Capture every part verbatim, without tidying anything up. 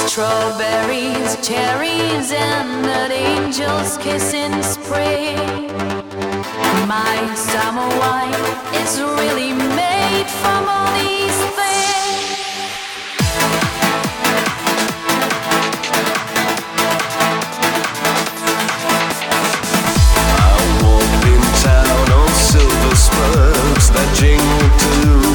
Strawberries, cherries, and an angel's kiss in spring. My summer wine is really made from all these things. I walked in town on silver spurs that jingle too.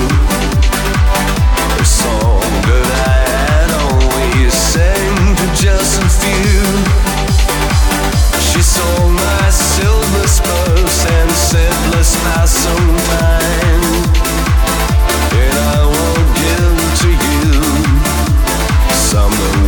A song that I had always sang to just a few. She saw my silver spurs and said, let's pass some time. And I will give to you some of